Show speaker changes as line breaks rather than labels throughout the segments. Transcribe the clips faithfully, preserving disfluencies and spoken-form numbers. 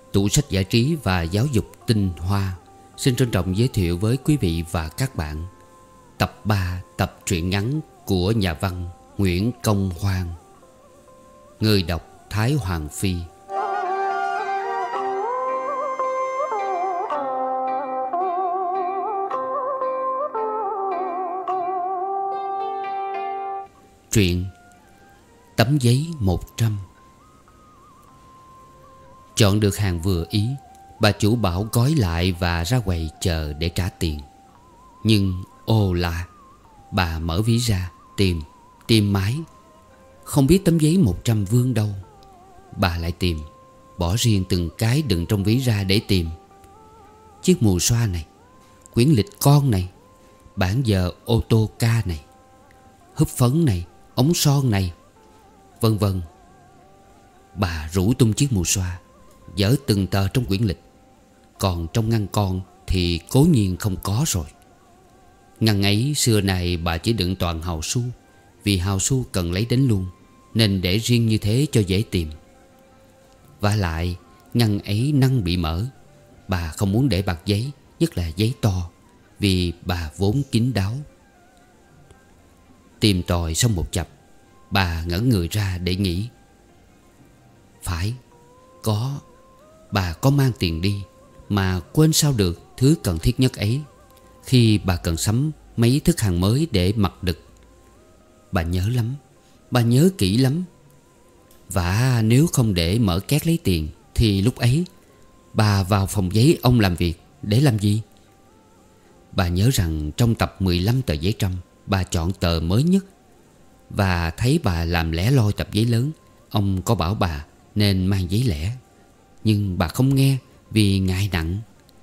Tủ sách giải trí và giáo dục tinh hoa xin trân trọng giới thiệu với quý vị và các bạn tập ba tập truyện ngắn của nhà văn Nguyễn Công Hoan. Người đọc Thái Hoàng Phi. Truyện Tấm giấy một trăm. Chọn được hàng vừa ý, bà chủ bảo gói lại và ra quầy chờ để trả tiền. Nhưng ô là bà mở ví ra tìm, tìm mãi không biết tấm giấy một trăm vương đâu. Bà lại tìm, bỏ riêng từng cái đựng trong ví ra để tìm. Chiếc mù xoa này, quyển lịch con này, bản giờ ô tô ca này, húp phấn này, ống son này, vân vân. Bà rủ tung chiếc mù xoa, dở từng tờ trong quyển lịch. Còn trong ngăn con thì cố nhiên không có rồi. Ngăn ấy xưa này bà chỉ đựng toàn hào su, vì hào su cần lấy đến luôn, nên để riêng như thế cho dễ tìm. Vả lại ngăn ấy năng bị mở. Bà không muốn để bạc giấy, nhất là giấy to, vì bà vốn kín đáo. Tìm tòi xong một chập, bà ngẩn người ra để nghĩ. Phải, có, bà có mang tiền đi, mà quên sao được thứ cần thiết nhất ấy, khi bà cần sắm mấy thức hàng mới để mặc đực. Bà nhớ lắm, bà nhớ kỹ lắm. Và nếu không để mở két lấy tiền, thì lúc ấy bà vào phòng giấy ông làm việc để làm gì? Bà nhớ rằng trong tập mười lăm tờ giấy trăm, bà chọn tờ mới nhất. Và thấy bà làm lẻ loi tập giấy lớn, ông có bảo bà nên mang giấy lẻ. Nhưng bà không nghe vì ngại nặng,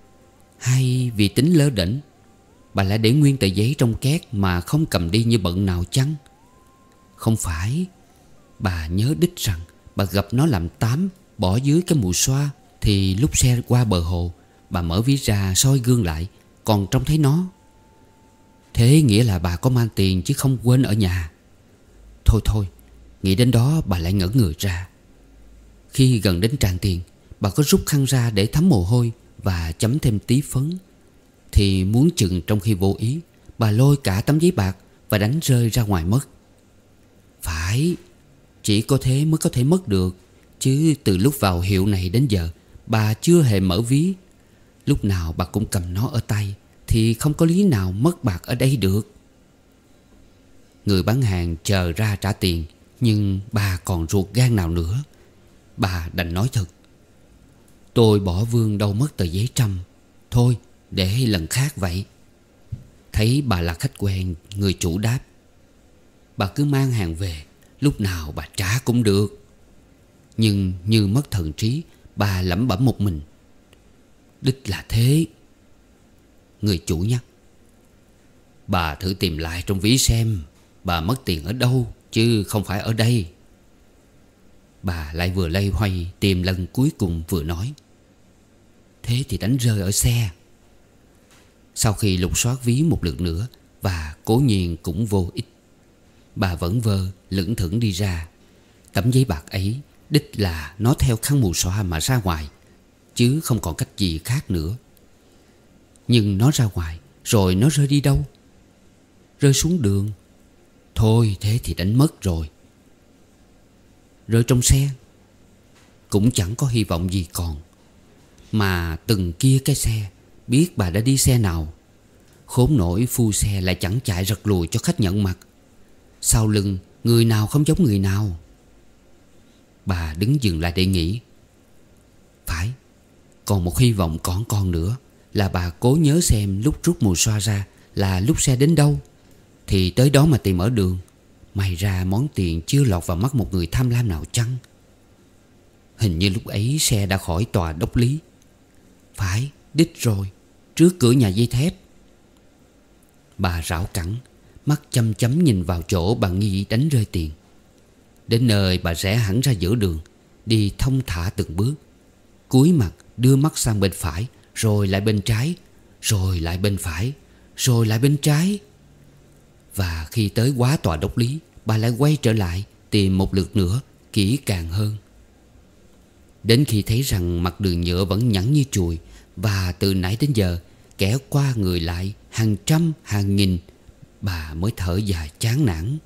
hay vì tính lơ đễnh. Bà lại để nguyên tờ giấy trong két mà không cầm đi như bận nào chăng? Không phải. Bà nhớ đích rằng bà gặp nó làm tám, bỏ dưới cái mù xoa. Thì lúc xe qua bờ hồ, bà mở ví ra soi gương lại, còn trông thấy nó. Thế nghĩa là bà có mang tiền chứ không quên ở nhà. Thôi thôi, nghĩ đến đó bà lại ngỡ người ra. Khi gần đến tràn tiền, bà có rút khăn ra để thấm mồ hôi và chấm thêm tí phấn. Thì muốn chừng trong khi vô ý, bà lôi cả tấm giấy bạc và đánh rơi ra ngoài mất. Phải, chỉ có thế mới có thể mất được. Chứ từ lúc vào hiệu này đến giờ, bà chưa hề mở ví. Lúc nào bà cũng cầm nó ở tay, thì không có lý nào mất bạc ở đây được. Người bán hàng chờ ra trả tiền, nhưng bà còn ruột gan nào nữa. Bà đành nói thật: tôi bỏ vương đâu mất tờ giấy trăm. Thôi để lần khác vậy. Thấy bà là khách quen, người chủ đáp: bà cứ mang hàng về, lúc nào bà trả cũng được. Nhưng như mất thần trí, bà lẩm bẩm một mình: đích là thế. Người chủ nhắc: bà thử tìm lại trong ví xem, bà mất tiền ở đâu chứ không phải ở đây. Bà lại vừa loay hoay tìm lần cuối cùng vừa nói: thế thì đánh rơi ở xe. Sau khi lục soát ví một lượt nữa, và cố nhiên cũng vô ích, bà vẫn vơ lững thững đi ra. Tấm giấy bạc ấy đích là nó theo khăn mù xoa mà ra ngoài, chứ không còn cách gì khác nữa. Nhưng nó ra ngoài rồi nó rơi đi đâu? Rơi xuống đường. Thôi thế thì đánh mất rồi. Rơi trong xe cũng chẳng có hy vọng gì còn. Mà từng kia cái xe, biết bà đã đi xe nào. Khốn nổi phu xe lại chẳng chạy rật lùi cho khách nhận mặt. Sau lưng người nào không giống người nào. Bà đứng dừng lại để nghĩ. Phải, còn một hy vọng còn con nữa, là bà cố nhớ xem lúc rút mù xoa ra là lúc xe đến đâu, thì tới đó mà tìm ở đường. May ra món tiền chưa lọt vào mắt một người tham lam nào chăng? Hình như lúc ấy xe đã khỏi tòa đốc lý. Phải, đích rồi, trước cửa nhà dây thép. Bà rảo cẳng, mắt chăm chăm nhìn vào chỗ bà nghi đánh rơi tiền. Đến nơi bà rẽ hẳn ra giữa đường, đi thong thả từng bước, cúi mặt đưa mắt sang bên phải, rồi lại bên trái, rồi lại bên phải, rồi lại bên trái. Và khi tới quá tòa đốc lý, bà lại quay trở lại tìm một lượt nữa, kỹ càng hơn. Đến khi thấy rằng mặt đường nhựa vẫn nhẵn như chùi, và từ nãy đến giờ kẻ qua người lại hàng trăm hàng nghìn, bà mới thở dài chán nản.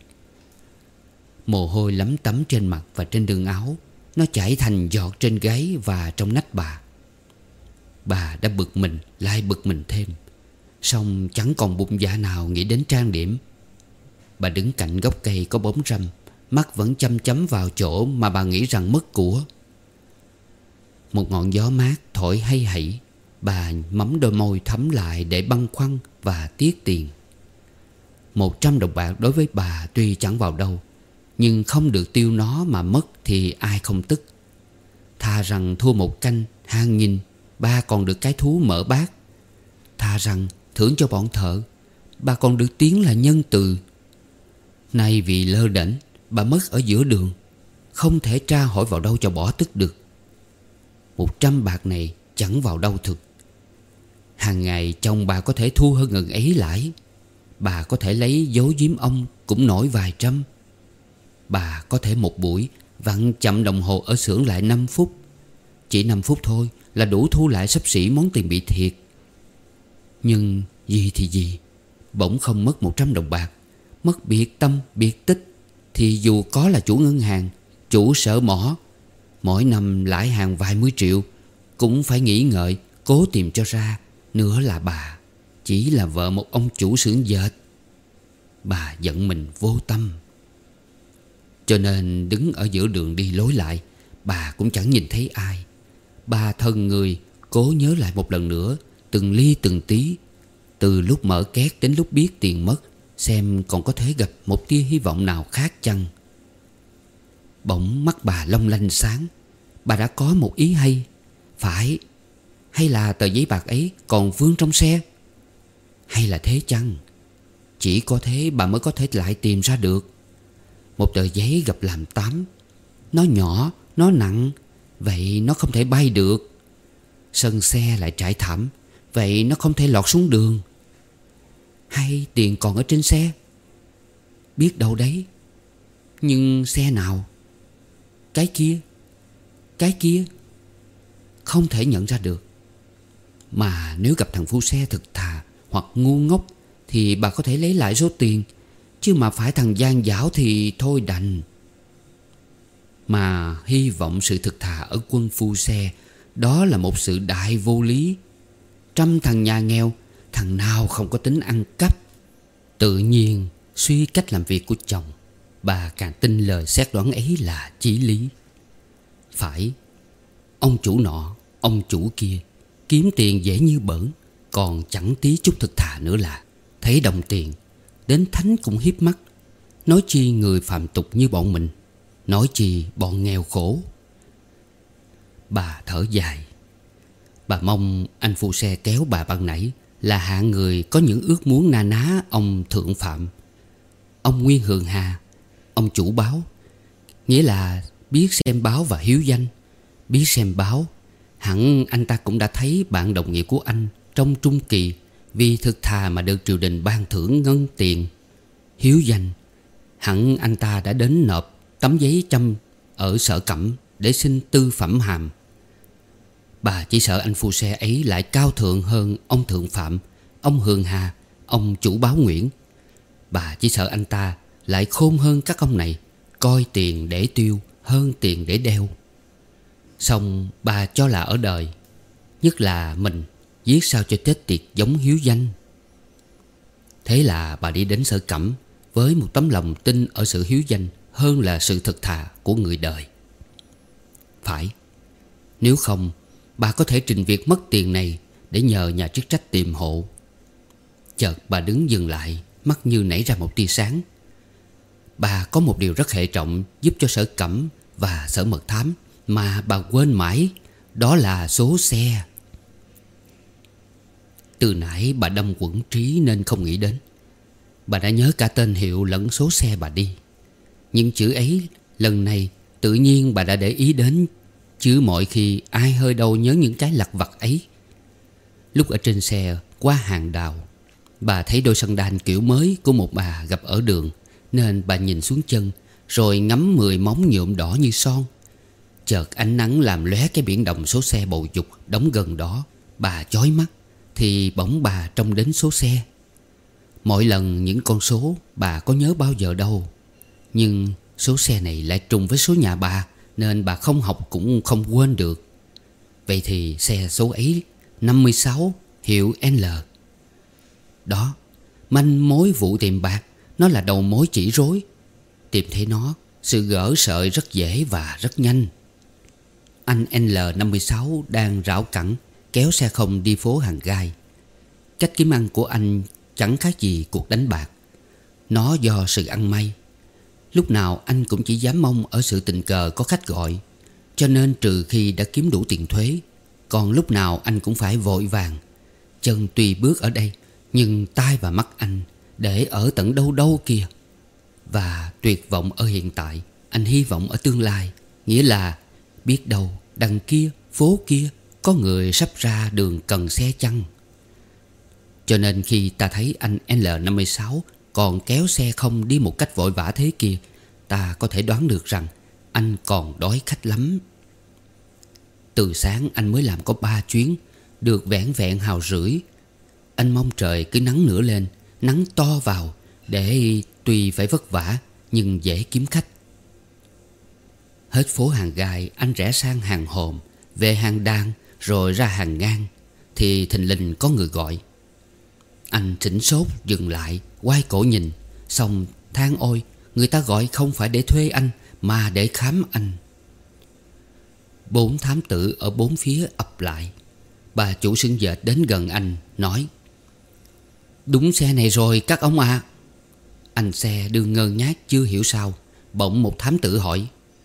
Mồ hôi lấm tấm trên mặt và trên đường áo. Nó chảy thành giọt trên gáy và trong nách bà. Bà đã bực mình lại bực mình thêm, song chẳng còn bụng dạ nào nghĩ đến trang điểm. Bà đứng cạnh gốc cây có bóng râm, mắt vẫn chăm chăm vào chỗ mà bà nghĩ rằng mất của. Một ngọn gió mát thổi hay hẩy. Bà mắm đôi môi thấm lại để băn khoăn và tiếc tiền. Một trăm đồng bạc đối với bà tuy chẳng vào đâu, nhưng không được tiêu nó mà mất thì ai không tức. Thà rằng thua một canh hàng nghìn, bà còn được cái thú mở bát. Thà rằng thưởng cho bọn thợ, bà còn được tiếng là nhân từ. Nay vì lơ đễnh, bà mất ở giữa đường, không thể tra hỏi vào đâu cho bỏ tức được. Một trăm bạc này chẳng vào đâu thực. Hàng ngày chồng bà có thể thu hơn ngần ấy lãi. Bà có thể lấy giấu giếm ông cũng nổi vài trăm. Bà có thể một buổi vặn chậm đồng hồ ở xưởng lại năm phút. Chỉ năm phút thôi là đủ thu lại xấp xỉ món tiền bị thiệt. Nhưng gì thì gì, bỗng không mất một trăm đồng bạc, mất biệt tâm biệt tích, thì dù có là chủ ngân hàng, chủ sở mỏ, mỗi năm lãi hàng vài mươi triệu, cũng phải nghĩ ngợi cố tìm cho ra. Nữa là bà chỉ là vợ một ông chủ xưởng dệt. Bà giận mình vô tâm. Cho nên đứng ở giữa đường đi lối lại, bà cũng chẳng nhìn thấy ai. Bà thân người cố nhớ lại một lần nữa từng ly từng tí, từ lúc mở két đến lúc biết tiền mất, xem còn có thể gặp một tia hy vọng nào khác chăng. Bỗng mắt bà long lanh sáng. Bà đã có một ý hay. Phải, hay là tờ giấy bạc ấy còn vương trong xe? Hay là thế chăng? Chỉ có thế bà mới có thể lại tìm ra được. Một tờ giấy gập làm tám. Nó nhỏ, nó nặng, vậy nó không thể bay được. Sân xe lại trải thảm, vậy nó không thể lọt xuống đường. Hay tiền còn ở trên xe? Biết đâu đấy. Nhưng xe nào? Cái kia, cái kia không thể nhận ra được. Mà nếu gặp thằng phu xe thực thà hoặc ngu ngốc thì bà có thể lấy lại số tiền. Chứ mà phải thằng gian dảo thì thôi đành. Mà hy vọng sự thực thà ở quân phu xe, đó là một sự đại vô lý. Trăm thằng nhà nghèo, thằng nào không có tính ăn cắp. Tự nhiên suy cách làm việc của chồng, bà càng tin lời xét đoán ấy là chí lý. Phải, ông chủ nọ, ông chủ kia kiếm tiền dễ như bỡn, còn chẳng tí chút thực thà nữa là. Thấy đồng tiền, đến thánh cũng hiếp mắt. Nói chi người phàm tục như bọn mình, nói chi bọn nghèo khổ. Bà thở dài. Bà mong anh phu xe kéo bà ban nãy là hạng người có những ước muốn na ná ông Thượng Phạm, ông Nguyên Hường Hà, ông chủ báo. Nghĩa là biết xem báo và hiếu danh. Biết xem báo, hẳn anh ta cũng đã thấy bạn đồng nghiệp của anh trong trung kỳ vì thực thà mà được triều đình ban thưởng ngân tiền. Hiếu danh, hẳn anh ta đã đến nộp tấm giấy chăm ở sở cẩm để xin tư phẩm hàm. Bà chỉ sợ anh phu xe ấy lại cao thượng hơn ông Thượng Phạm, ông Hường Hà, ông chủ báo Nguyễn. Bà chỉ sợ anh ta lại khôn hơn các ông này, coi tiền để tiêu hơn tiền để đeo. Xong bà cho là ở đời, nhất là mình, viết sao cho chết tiệt giống hiếu danh. Thế là bà đi đến sở cẩm với một tấm lòng tin ở sự hiếu danh hơn là sự thực thà của người đời. Phải, nếu không bà có thể trình việc mất tiền này để nhờ nhà chức trách tìm hộ. Chợt bà đứng dừng lại, mắt như nảy ra một tia sáng. Bà có một điều rất hệ trọng giúp cho sở cẩm và sở mật thám mà bà quên mãi, đó là số xe. Từ nãy bà đâm quẫn trí nên không nghĩ đến. Bà đã nhớ cả tên hiệu lẫn số xe bà đi. Nhưng chữ ấy lần này tự nhiên bà đã để ý đến, chứ mọi khi ai hơi đâu nhớ những cái lặt vặt ấy. Lúc ở trên xe qua hàng đào, bà thấy đôi sandal kiểu mới của một bà gặp ở đường, nên bà nhìn xuống chân rồi ngắm mười móng nhuộm đỏ như son. Chợt ánh nắng làm lóe cái biển đồng số xe bầu dục đóng gần đó. Bà chói mắt. Thì bỗng bà trông đến số xe. Mỗi lần những con số bà có nhớ bao giờ đâu. Nhưng số xe này lại trùng với số nhà bà, nên bà không học cũng không quên được. Vậy thì xe số ấy năm mươi sáu hiệu L. Đó, manh mối vụ tìm bạc. Nó là đầu mối chỉ rối. Tìm thấy nó, sự gỡ sợi rất dễ và rất nhanh. Anh L năm mươi sáu đang rảo cẳng kéo xe không đi phố Hàng Gai. Cách kiếm ăn của anh chẳng khác gì cuộc đánh bạc. Nó do sự ăn may. Lúc nào anh cũng chỉ dám mong ở sự tình cờ có khách gọi. Cho nên trừ khi đã kiếm đủ tiền thuế, còn lúc nào anh cũng phải vội vàng. Chân tuy bước ở đây, nhưng tai và mắt anh để ở tận đâu đâu kia. Và tuyệt vọng ở hiện tại, anh hy vọng ở tương lai. Nghĩa là biết đâu đằng kia, phố kia có người sắp ra đường cần xe chăng. Cho nên khi ta thấy anh L năm mươi sáu còn kéo xe không đi một cách vội vã thế kia, ta có thể đoán được rằng anh còn đói khách lắm. Từ sáng anh mới làm có ba chuyến, được vẻn vẹn hào rưỡi. Anh mong trời cứ nắng nữa lên, nắng to vào, để tuy phải vất vả nhưng dễ kiếm khách. Hết phố Hàng Gai, anh rẽ sang hàng Hòm, về hàng Đan, rồi ra hàng Ngang. Thì thình lình có người gọi. Anh thỉnh sốt dừng lại, quay cổ nhìn, xong than ôi, người ta gọi không phải để thuê anh, mà để khám anh. Bốn thám tử ở bốn phía ập lại. Bà chủ sưng dệt đến gần anh, nói: "Đúng xe này rồi các ông ạ." À. Anh xe đương ngơ ngác chưa hiểu sao. Bỗng một thám tử hỏi: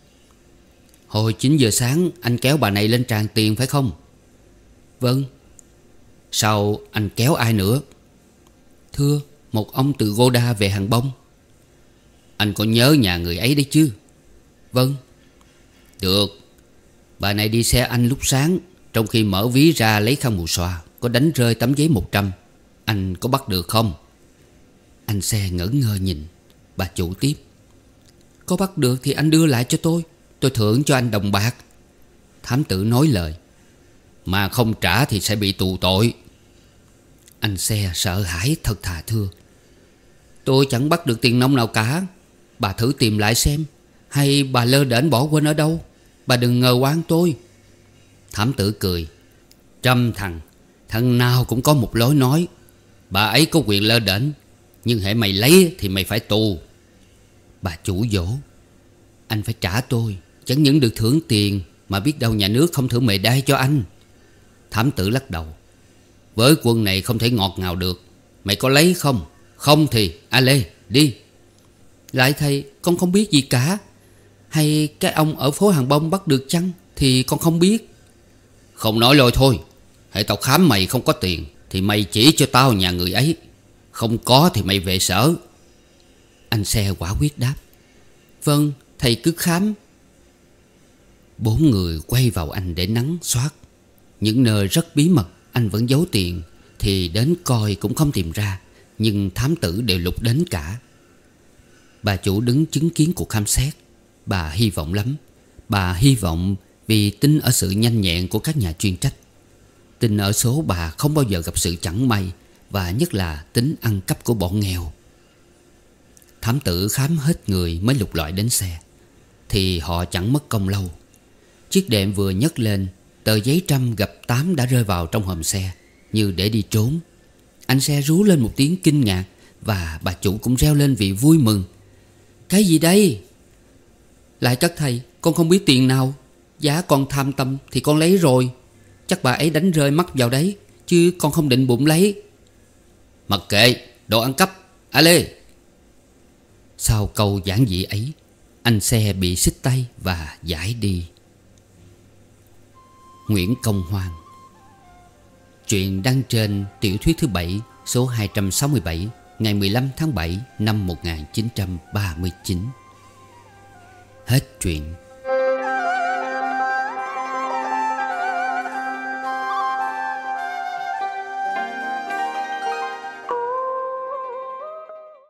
"Hồi chín giờ sáng anh kéo bà này lên tràng tiền phải không?" "Vâng." "Sao anh kéo ai nữa?" "Thưa, một ông từ Goda về Hàng Bông." "Anh có nhớ nhà người ấy đấy chứ?" "Vâng." "Được. Bà này đi xe anh lúc sáng, trong khi mở ví ra lấy khăn mùa xoa, có đánh rơi tấm giấy một trăm. Anh có bắt được không?" Anh xe ngỡ ngơ nhìn. Bà chủ tiếp: "Có bắt được thì anh đưa lại cho tôi, tôi thưởng cho anh đồng bạc." Thám tử nói lời: "Mà không trả thì sẽ bị tù tội." Anh xe sợ hãi thật thà thưa: "Tôi chẳng bắt được tiền nông nào cả. Bà thử tìm lại xem, hay bà lơ đễnh bỏ quên ở đâu. Bà đừng ngờ oan tôi." Thám tử cười: "Trăm thằng, thằng nào cũng có một lối nói. Bà ấy có quyền lơ đễnh, nhưng hễ mày lấy thì mày phải tù." Bà chủ dỗ: "Anh phải trả tôi, chẳng những được thưởng tiền, mà biết đâu nhà nước không thưởng mề đai cho anh." Thám tử lắc đầu: "Với quân này không thể ngọt ngào được. Mày có lấy không? Không thì a lê đi." "Lại thầy, con không biết gì cả. Hay cái ông ở phố Hàng Bông bắt được chăng thì con không biết." "Không nói lôi thôi. Hễ tao khám mày không có tiền thì mày chỉ cho tao nhà người ấy. Không có thì mày về sở." Anh xe quả quyết đáp: "Vâng, thầy cứ khám." Bốn người quay vào anh để nắn soát. Những nơi rất bí mật anh vẫn giấu tiền thì đến coi cũng không tìm ra, nhưng thám tử đều lục đến cả. Bà chủ đứng chứng kiến cuộc khám xét. Bà hy vọng lắm. Bà hy vọng vì tin ở sự nhanh nhẹn của các nhà chuyên trách, tin ở số bà không bao giờ gặp sự chẳng may, và nhất là tính ăn cắp của bọn nghèo. Thám tử khám hết người mới lục lọi đến xe. Thì họ chẳng mất công lâu. Chiếc đệm vừa nhấc lên, tờ giấy trăm gặp tám đã rơi vào trong hòm xe, như để đi trốn. Anh xe rú lên một tiếng kinh ngạc, và bà chủ cũng reo lên vì vui mừng: "Cái gì đây?" "Lại các thầy, con không biết tiền nào. Giá con tham tâm thì con lấy rồi. Chắc bà ấy đánh rơi mắt vào đấy, chứ con không định bụng lấy." "Mặc kệ, đồ ăn cắp, a lê." Sau câu giản dị ấy, anh xe bị xích tay và giải đi. Nguyễn Công Hoan. Truyện đăng trên tiểu thuyết thứ bảy, số hai trăm sáu mươi bảy, ngày mười lăm tháng bảy năm một nghìn chín trăm ba mươi chín. Hết truyện.